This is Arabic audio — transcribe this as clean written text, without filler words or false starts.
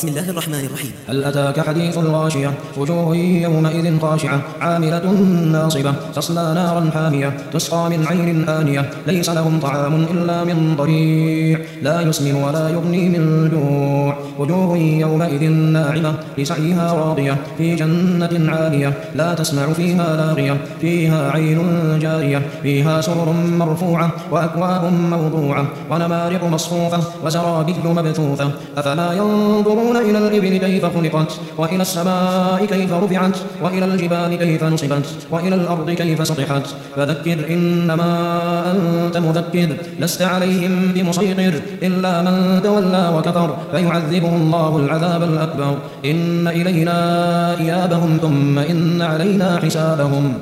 بسم الله الرحمن الرحيم. هل أتاك حديث الغاشية وجوه يومئذ خاشعة عاملة ناصبة تصلى نارا حامية تسقى من عين آنية ليس لهم طعام إلا من ضريع لا يسمن ولا يغني من جوع وجوه يومئذ ناعمة لسعيها راضية في جنة عالية لا تسمع فيها لاغية فيها عين جارية فيها سرر مرفوعة وأكواب موضوعة ونمارق مصفوفة وزرابي مبثوثة أفلا ينظرون إلى الإبل كيف خلقت وإلى السماء كيف رفعت وإلى الجبال كيف نصبت وإلى الأرض كيف سطحت فذكر إنما أنت مذكر لست عليهم بمسيطر إلا من تولى وكفر فيعذبه الله العذاب الأكبر إن إلينا إيابهم ثم إن علينا حسابهم.